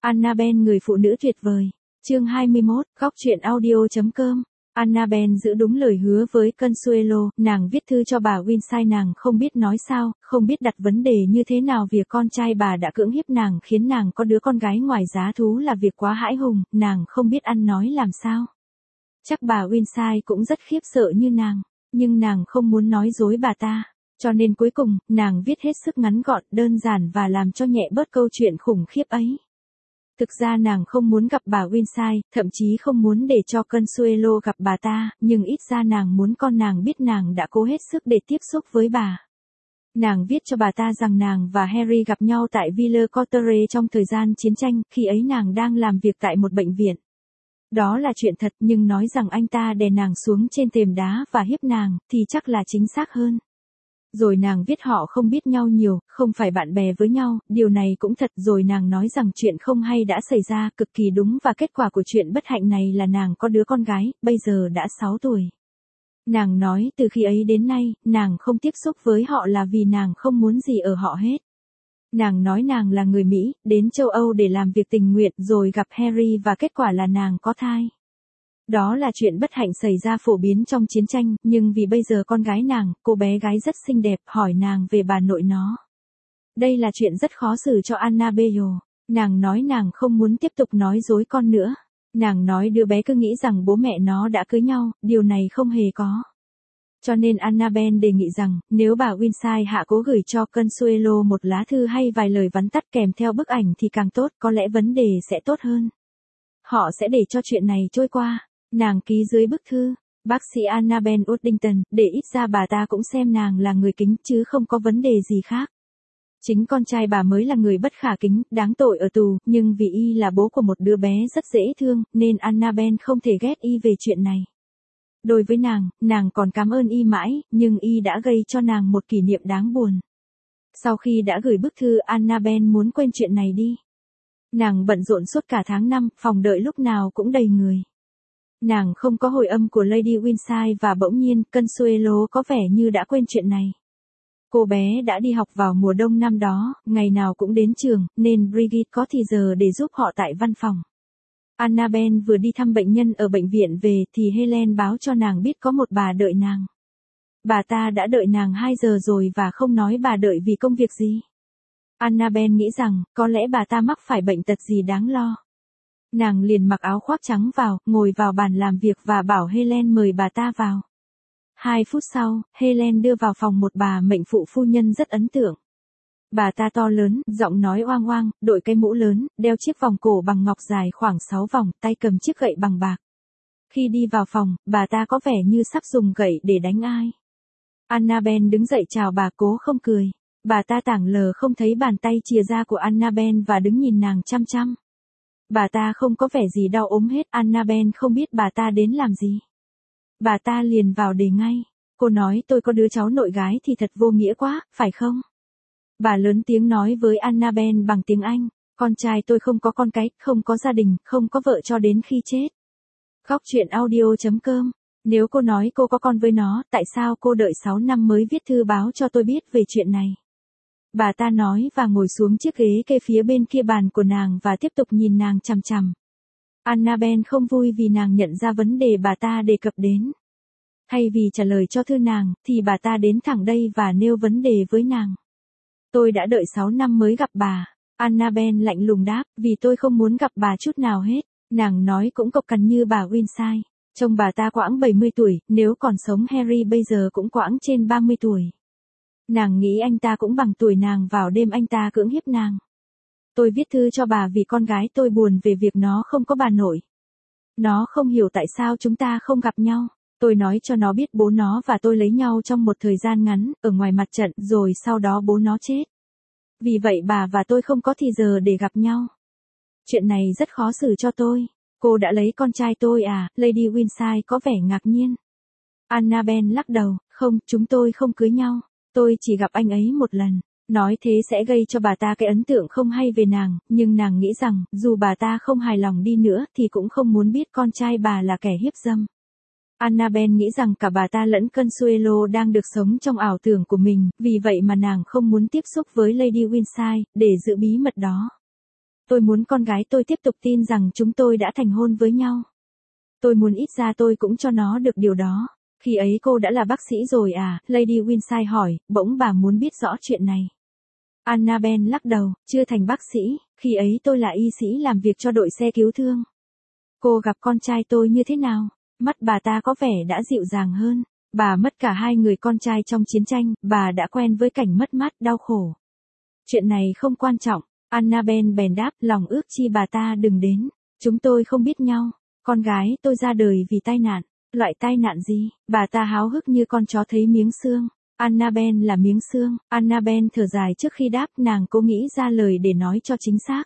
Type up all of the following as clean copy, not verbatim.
Annabelle người phụ nữ tuyệt vời. Chương 21, góc truyện audio.com. Annabelle giữ đúng lời hứa với Consuelo, nàng viết thư cho bà Winside, nàng không biết nói sao, không biết đặt vấn đề như thế nào việc con trai bà đã cưỡng hiếp nàng khiến nàng có đứa con gái ngoài giá thú là việc quá hãi hùng, nàng không biết ăn nói làm sao. Chắc bà Winside cũng rất khiếp sợ như nàng, nhưng nàng không muốn nói dối bà ta. Cho nên cuối cùng, nàng viết hết sức ngắn gọn, đơn giản và làm cho nhẹ bớt câu chuyện khủng khiếp ấy. Thực ra nàng không muốn gặp bà Winside, thậm chí không muốn để cho Consuelo gặp bà ta, nhưng ít ra nàng muốn con nàng biết nàng đã cố hết sức để tiếp xúc với bà. Nàng viết cho bà ta rằng nàng và Harry gặp nhau tại Villa Cottere trong thời gian chiến tranh, khi ấy nàng đang làm việc tại một bệnh viện. Đó là chuyện thật, nhưng nói rằng anh ta đè nàng xuống trên thềm đá và hiếp nàng, thì chắc là chính xác hơn. Rồi nàng viết họ không biết nhau nhiều, không phải bạn bè với nhau, điều này cũng thật. Rồi nàng nói rằng chuyện không hay đã xảy ra, cực kỳ đúng, và kết quả của chuyện bất hạnh này là nàng có đứa con gái, bây giờ đã 6 tuổi. Nàng nói từ khi ấy đến nay, nàng không tiếp xúc với họ là vì nàng không muốn gì ở họ hết. Nàng nói nàng là người Mỹ, đến châu Âu để làm việc tình nguyện, rồi gặp Harry và kết quả là nàng có thai. Đó là chuyện bất hạnh xảy ra phổ biến trong chiến tranh, nhưng vì bây giờ con gái nàng, cô bé gái rất xinh đẹp, hỏi nàng về bà nội nó. Đây là chuyện rất khó xử cho Annabelle. Nàng nói nàng không muốn tiếp tục nói dối con nữa. Nàng nói đứa bé cứ nghĩ rằng bố mẹ nó đã cưới nhau, điều này không hề có. Cho nên Annabelle đề nghị rằng, nếu bà Winside hạ cố gửi cho Consuelo một lá thư hay vài lời vắn tắt kèm theo bức ảnh thì càng tốt, có lẽ vấn đề sẽ tốt hơn. Họ sẽ để cho chuyện này trôi qua. Nàng ký dưới bức thư, bác sĩ Annabelle Woodington, để ít ra bà ta cũng xem nàng là người kính chứ không có vấn đề gì khác. Chính con trai bà mới là người bất khả kính, đáng tội ở tù, nhưng vì y là bố của một đứa bé rất dễ thương, nên Annabelle không thể ghét y về chuyện này. Đối với nàng còn cảm ơn y mãi, nhưng y đã gây cho nàng một kỷ niệm đáng buồn. Sau khi đã gửi bức thư, Annabelle muốn quên chuyện này đi. Nàng bận rộn suốt cả tháng 5, phòng đợi lúc nào cũng đầy người. Nàng không có hồi âm của Lady Winside và bỗng nhiên, Consuelo có vẻ như đã quên chuyện này. Cô bé đã đi học vào mùa đông năm đó, ngày nào cũng đến trường, nên Brigitte có thì giờ để giúp họ tại văn phòng. Annabelle vừa đi thăm bệnh nhân ở bệnh viện về thì Helen báo cho nàng biết có một bà đợi nàng. Bà ta đã đợi nàng 2 giờ rồi và không nói bà đợi vì công việc gì. Annabelle nghĩ rằng, có lẽ bà ta mắc phải bệnh tật gì đáng lo. Nàng liền mặc áo khoác trắng vào, ngồi vào bàn làm việc và bảo Helen mời bà ta vào. 2 phút sau, Helen đưa vào phòng một bà mệnh phụ phu nhân rất ấn tượng. Bà ta to lớn, giọng nói oang oang, đội cái mũ lớn, đeo chiếc vòng cổ bằng ngọc dài khoảng 6 vòng, tay cầm chiếc gậy bằng bạc. Khi đi vào phòng, bà ta có vẻ như sắp dùng gậy để đánh ai. Annabelle đứng dậy chào bà, cố không cười. Bà ta tảng lờ không thấy bàn tay chìa ra của Annabelle và đứng nhìn nàng chăm chăm. Bà ta không có vẻ gì đau ốm hết, Annabelle không biết bà ta đến làm gì. Bà ta liền vào đề ngay. Cô nói tôi có đứa cháu nội gái thì thật vô nghĩa quá, phải không? Bà lớn tiếng nói với Annabelle bằng tiếng Anh. Con trai tôi không có con cái, không có gia đình, không có vợ cho đến khi chết. Góc truyện audio.com. Nếu cô nói cô có con với nó, tại sao cô đợi 6 năm mới viết thư báo cho tôi biết về chuyện này? Bà ta nói và ngồi xuống chiếc ghế kê phía bên kia bàn của nàng và tiếp tục nhìn nàng chằm chằm. Annabelle không vui vì nàng nhận ra vấn đề bà ta đề cập đến. Thay vì trả lời cho thư nàng, thì bà ta đến thẳng đây và nêu vấn đề với nàng. Tôi đã đợi 6 năm mới gặp bà. Annabelle lạnh lùng đáp, vì tôi không muốn gặp bà chút nào hết. Nàng nói cũng cộc cằn như bà Winside. Trông bà ta quãng 70 tuổi, nếu còn sống Harry bây giờ cũng quãng trên 30 tuổi. Nàng nghĩ anh ta cũng bằng tuổi nàng vào đêm anh ta cưỡng hiếp nàng. Tôi viết thư cho bà vì con gái tôi buồn về việc nó không có bà nội. Nó không hiểu tại sao chúng ta không gặp nhau. Tôi nói cho nó biết bố nó và tôi lấy nhau trong một thời gian ngắn, ở ngoài mặt trận, rồi sau đó bố nó chết. Vì vậy bà và tôi không có thì giờ để gặp nhau. Chuyện này rất khó xử cho tôi. Cô đã lấy con trai tôi à? Lady Winside có vẻ ngạc nhiên. Annabelle lắc đầu, không, chúng tôi không cưới nhau. Tôi chỉ gặp anh ấy một lần. Nói thế sẽ gây cho bà ta cái ấn tượng không hay về nàng, nhưng nàng nghĩ rằng, dù bà ta không hài lòng đi nữa thì cũng không muốn biết con trai bà là kẻ hiếp dâm. Annabelle nghĩ rằng cả bà ta lẫn Consuelo đang được sống trong ảo tưởng của mình, vì vậy mà nàng không muốn tiếp xúc với Lady Winside, để giữ bí mật đó. Tôi muốn con gái tôi tiếp tục tin rằng chúng tôi đã thành hôn với nhau. Tôi muốn ít ra tôi cũng cho nó được điều đó. Khi ấy cô đã là bác sĩ rồi à? Lady Winside hỏi, bỗng bà muốn biết rõ chuyện này. Annabeth lắc đầu, chưa thành bác sĩ, khi ấy tôi là y sĩ làm việc cho đội xe cứu thương. Cô gặp con trai tôi như thế nào? Mắt bà ta có vẻ đã dịu dàng hơn. Bà mất cả hai người con trai trong chiến tranh, bà đã quen với cảnh mất mát đau khổ. Chuyện này không quan trọng, Annabeth bèn đáp, lòng ước chi bà ta đừng đến. Chúng tôi không biết nhau, con gái tôi ra đời vì tai nạn. Loại tai nạn gì? Bà ta háo hức như con chó thấy miếng xương. Annabeth là miếng xương. Annabeth thở dài trước khi đáp, nàng cố nghĩ ra lời để nói cho chính xác.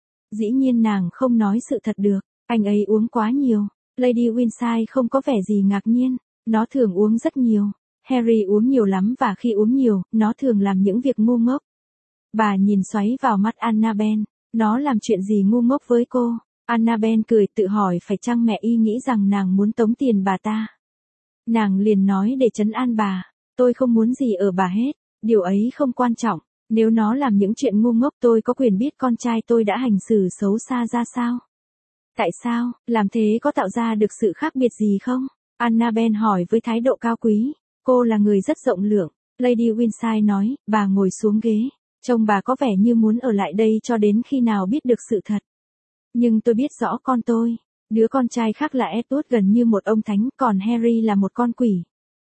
Dĩ nhiên nàng không nói sự thật được, anh ấy uống quá nhiều. Lady Winside không có vẻ gì ngạc nhiên, nó thường uống rất nhiều. Harry uống nhiều lắm và khi uống nhiều, nó thường làm những việc ngu ngốc. Bà nhìn xoáy vào mắt Annabeth, nó làm chuyện gì ngu ngốc với cô? Annabeth cười tự hỏi phải chăng mẹ y nghĩ rằng nàng muốn tống tiền bà ta. Nàng liền nói để trấn an bà, tôi không muốn gì ở bà hết, điều ấy không quan trọng, nếu nó làm những chuyện ngu ngốc tôi có quyền biết con trai tôi đã hành xử xấu xa ra sao. Tại sao, làm thế có tạo ra được sự khác biệt gì không? Annabeth hỏi với thái độ cao quý, cô là người rất rộng lượng. Lady Winside nói, bà ngồi xuống ghế, trông bà có vẻ như muốn ở lại đây cho đến khi nào biết được sự thật. Nhưng tôi biết rõ con tôi, đứa con trai khác là Edward gần như một ông thánh, còn Harry là một con quỷ.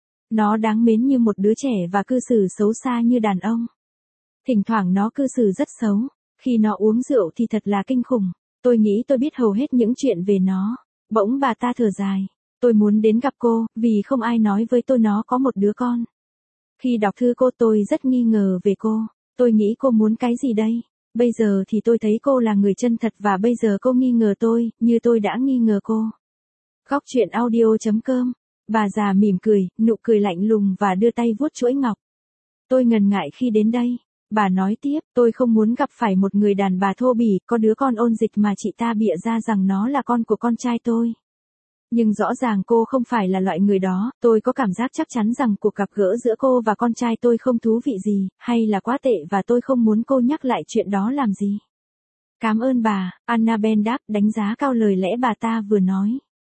Nó đáng mến như một đứa trẻ và cư xử xấu xa như đàn ông. Thỉnh thoảng nó cư xử rất xấu, khi nó uống rượu thì thật là kinh khủng. Tôi nghĩ tôi biết hầu hết những chuyện về nó. Bỗng bà ta thở dài. Tôi muốn đến gặp cô, vì không ai nói với tôi nó có một đứa con. Khi đọc thư cô tôi rất nghi ngờ về cô. Tôi nghĩ cô muốn cái gì đây? Bây giờ thì tôi thấy cô là người chân thật và bây giờ cô nghi ngờ tôi, như tôi đã nghi ngờ cô. Góc truyện audio.com. Bà già mỉm cười, nụ cười lạnh lùng và đưa tay vuốt chuỗi ngọc. Tôi ngần ngại khi đến đây. Bà nói tiếp, tôi không muốn gặp phải một người đàn bà thô bỉ, có đứa con ôn dịch mà chị ta bịa ra rằng nó là con của con trai tôi. Nhưng rõ ràng cô không phải là loại người đó, tôi có cảm giác chắc chắn rằng cuộc gặp gỡ giữa cô và con trai tôi không thú vị gì, hay là quá tệ và tôi không muốn cô nhắc lại chuyện đó làm gì. Cảm ơn bà, Annabeth đáp, đánh giá cao lời lẽ bà ta vừa nói.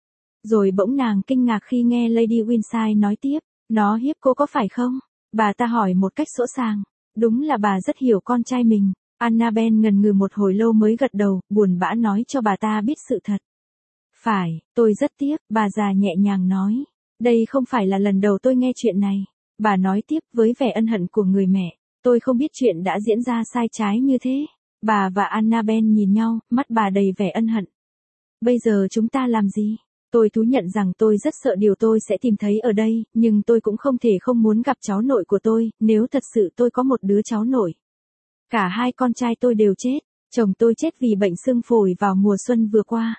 Rồi bỗng nàng kinh ngạc khi nghe Lady Winside nói tiếp, nó hiếp cô có phải không? Bà ta hỏi một cách sỗ sàng. Đúng là bà rất hiểu con trai mình. Annabeth ngần ngừ một hồi lâu mới gật đầu, buồn bã nói cho bà ta biết sự thật. Phải, tôi rất tiếc, bà già nhẹ nhàng nói. Đây không phải là lần đầu tôi nghe chuyện này. Bà nói tiếp với vẻ ân hận của người mẹ. Tôi không biết chuyện đã diễn ra sai trái như thế. Bà và Annabeth nhìn nhau, mắt bà đầy vẻ ân hận. Bây giờ chúng ta làm gì? Tôi thú nhận rằng tôi rất sợ điều tôi sẽ tìm thấy ở đây, nhưng tôi cũng không thể không muốn gặp cháu nội của tôi, nếu thật sự tôi có một đứa cháu nội. Cả hai con trai tôi đều chết, chồng tôi chết vì bệnh xương phổi vào mùa xuân vừa qua.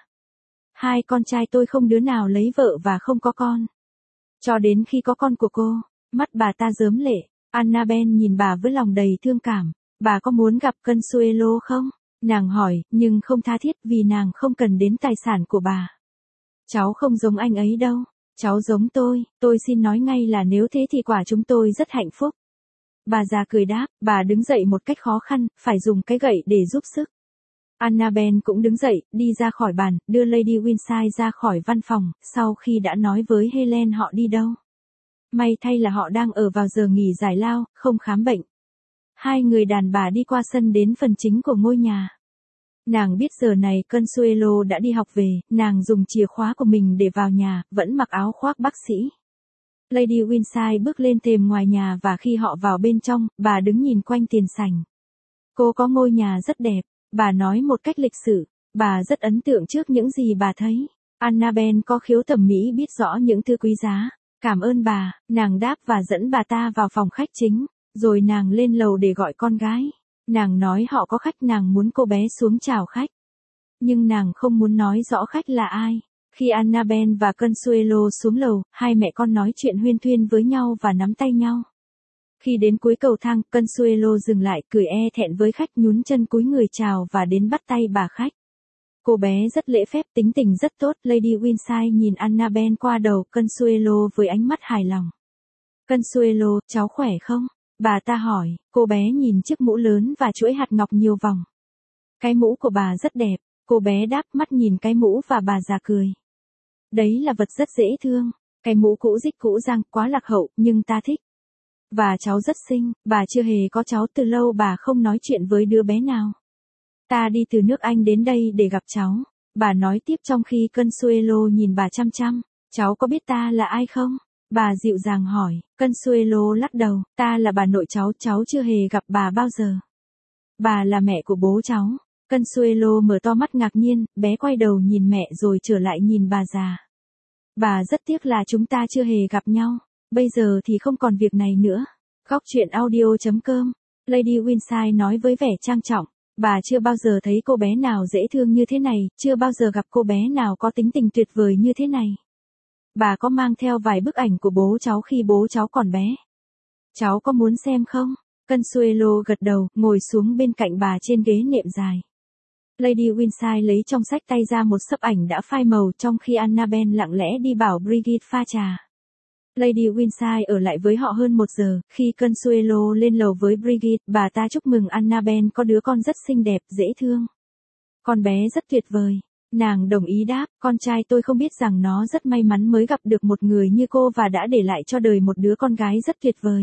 Hai con trai tôi không đứa nào lấy vợ và không có con. Cho đến khi có con của cô, mắt bà ta rớm lệ, Annabeth nhìn bà với lòng đầy thương cảm. Bà có muốn gặp Consuelo không? Nàng hỏi, nhưng không tha thiết vì nàng không cần đến tài sản của bà. Cháu không giống anh ấy đâu, cháu giống tôi xin nói ngay là nếu thế thì quả chúng tôi rất hạnh phúc. Bà già cười đáp, bà đứng dậy một cách khó khăn, phải dùng cái gậy để giúp sức. Annabeth cũng đứng dậy, đi ra khỏi bàn, đưa Lady Winside ra khỏi văn phòng, sau khi đã nói với Helen họ đi đâu. May thay là họ đang ở vào giờ nghỉ giải lao, không khám bệnh. Hai người đàn bà đi qua sân đến phần chính của ngôi nhà. Nàng biết giờ này Consuelo đã đi học về, nàng dùng chìa khóa của mình để vào nhà, vẫn mặc áo khoác bác sĩ. Lady Winside bước lên thềm ngoài nhà và khi họ vào bên trong, bà đứng nhìn quanh tiền sảnh. Cô có ngôi nhà rất đẹp, bà nói một cách lịch sự, bà rất ấn tượng trước những gì bà thấy. Annabeth có khiếu thẩm mỹ biết rõ những thứ quý giá. Cảm ơn bà, nàng đáp và dẫn bà ta vào phòng khách chính, rồi nàng lên lầu để gọi con gái. Nàng nói họ có khách, nàng muốn cô bé xuống chào khách. Nhưng nàng không muốn nói rõ khách là ai. Khi Annabeth và Consuelo xuống lầu, hai mẹ con nói chuyện huyên thuyên với nhau và nắm tay nhau. Khi đến cuối cầu thang, Consuelo dừng lại, cười thẹn với khách, nhún chân cúi người chào và đến bắt tay bà khách. Cô bé rất lễ phép, tính tình rất tốt. Lady Winside nhìn Annabeth qua đầu Consuelo với ánh mắt hài lòng. Consuelo, cháu khỏe không? Bà ta hỏi, cô bé nhìn chiếc mũ lớn và chuỗi hạt ngọc nhiều vòng. Cái mũ của bà rất đẹp, cô bé đáp, mắt nhìn cái mũ và bà già cười. Đấy là vật rất dễ thương, cái mũ cũ rích cũ rang quá lạc hậu, nhưng ta thích. Và cháu rất xinh, bà chưa hề có cháu từ lâu, bà không nói chuyện với đứa bé nào. Ta đi từ nước Anh đến đây để gặp cháu, bà nói tiếp trong khi Consuelo nhìn bà chăm chăm. Cháu có biết ta là ai không? Bà dịu dàng hỏi. Consuelo lắc đầu, ta là bà nội cháu chưa hề gặp bà bao giờ. Bà là mẹ của bố cháu. Consuelo mở to mắt ngạc nhiên, bé quay đầu nhìn mẹ rồi trở lại nhìn bà già. Bà rất tiếc là chúng ta chưa hề gặp nhau, bây giờ thì không còn việc này nữa. Góc truyện audio.com, Lady Winside nói với vẻ trang trọng. Bà chưa bao giờ thấy cô bé nào dễ thương như thế này, chưa bao giờ gặp cô bé nào có tính tình tuyệt vời như thế này. Bà có mang theo vài bức ảnh của bố cháu khi bố cháu còn bé. Cháu có muốn xem không? Consuelo gật đầu, ngồi xuống bên cạnh bà trên ghế nệm dài. Lady Winside lấy trong sách tay ra một xấp ảnh đã phai màu trong khi Annabelle lặng lẽ đi bảo Brigitte pha trà. Lady Winside ở lại với họ hơn 1 giờ, khi Consuelo lên lầu với Brigitte, bà ta chúc mừng Annabelle có đứa con rất xinh đẹp, dễ thương. Con bé rất tuyệt vời. Nàng đồng ý đáp, con trai tôi không biết rằng nó rất may mắn mới gặp được một người như cô và đã để lại cho đời một đứa con gái rất tuyệt vời.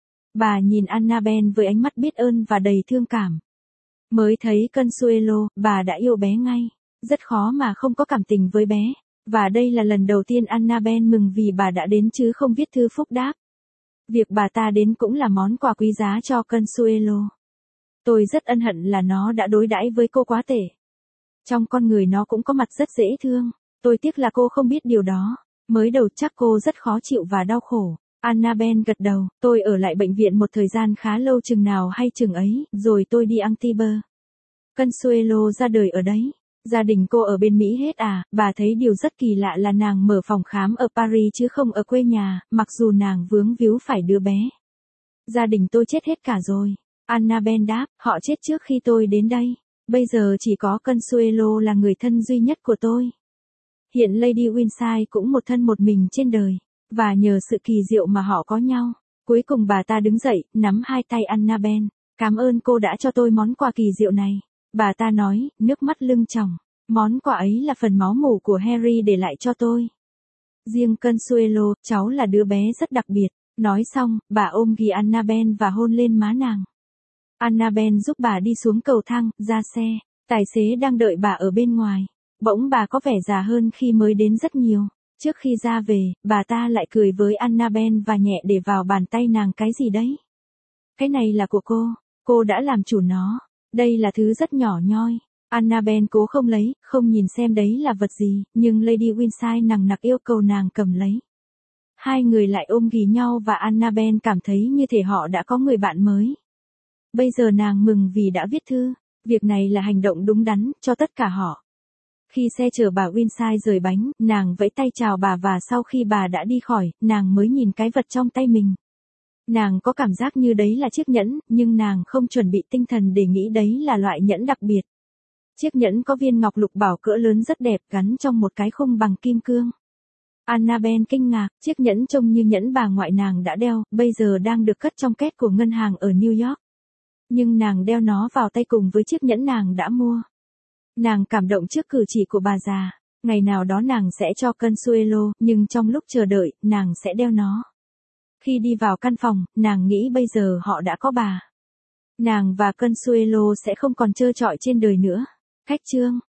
Bà nhìn Annabelle với ánh mắt biết ơn và đầy thương cảm. Mới thấy Consuelo, bà đã yêu bé ngay. Rất khó mà không có cảm tình với bé. Và đây là lần đầu tiên Annabelle mừng vì bà đã đến chứ không viết thư phúc đáp. Việc bà ta đến cũng là món quà quý giá cho Consuelo. Tôi rất ân hận là nó đã đối đãi với cô quá tệ. Trong con người nó cũng có mặt rất dễ thương. Tôi tiếc là cô không biết điều đó. Mới đầu chắc cô rất khó chịu và đau khổ. Annabelle gật đầu, tôi ở lại bệnh viện một thời gian khá lâu chừng nào hay chừng ấy, rồi tôi đi Antibes. Consuelo ra đời ở đấy. Gia đình cô ở bên Mỹ hết à? Bà thấy điều rất kỳ lạ là nàng mở phòng khám ở Paris chứ không ở quê nhà, mặc dù nàng vướng víu phải đứa bé. Gia đình tôi chết hết cả rồi. Annabelle đáp, họ chết trước khi tôi đến đây. Bây giờ chỉ có Consuelo là người thân duy nhất của tôi. Hiện Lady Winside cũng một thân một mình trên đời. Và nhờ sự kỳ diệu mà họ có nhau. Cuối cùng bà ta đứng dậy, nắm hai tay Annabelle. Cảm ơn cô đã cho tôi món quà kỳ diệu này. Bà ta nói, nước mắt lưng tròng. Món quà ấy là phần máu mủ của Harry để lại cho tôi. Riêng Consuelo, cháu là đứa bé rất đặc biệt. Nói xong, bà ôm ghì Annabelle và hôn lên má nàng. Annabelle giúp bà đi xuống cầu thang, ra xe. Tài xế đang đợi bà ở bên ngoài. Bỗng bà có vẻ già hơn khi mới đến rất nhiều. Trước khi ra về, bà ta lại cười với Annabelle và nhẹ để vào bàn tay nàng cái gì đấy. Cái này là của cô đã làm chủ nó. Đây là thứ rất nhỏ nhoi. Annabelle cố không lấy, không nhìn xem đấy là vật gì, nhưng Lady Winside nằng nặc yêu cầu nàng cầm lấy. Hai người lại ôm ghì nhau và Annabelle cảm thấy như thể họ đã có người bạn mới. Bây giờ nàng mừng vì đã viết thư. Việc này là hành động đúng đắn cho tất cả họ. Khi xe chở bà Winside rời bánh, nàng vẫy tay chào bà và sau khi bà đã đi khỏi, nàng mới nhìn cái vật trong tay mình. Nàng có cảm giác như đấy là chiếc nhẫn, nhưng nàng không chuẩn bị tinh thần để nghĩ đấy là loại nhẫn đặc biệt. Chiếc nhẫn có viên ngọc lục bảo cỡ lớn rất đẹp gắn trong một cái khung bằng kim cương. Annabelle kinh ngạc, chiếc nhẫn trông như nhẫn bà ngoại nàng đã đeo, bây giờ đang được cất trong két của ngân hàng ở New York. Nhưng nàng đeo nó vào tay cùng với chiếc nhẫn nàng đã mua. Nàng cảm động trước cử chỉ của bà già. Ngày nào đó nàng sẽ cho Consuelo, nhưng trong lúc chờ đợi, nàng sẽ đeo nó. Khi đi vào căn phòng, nàng nghĩ bây giờ họ đã có bà. Nàng và Consuelo sẽ không còn trơ trọi trên đời nữa. Khách chương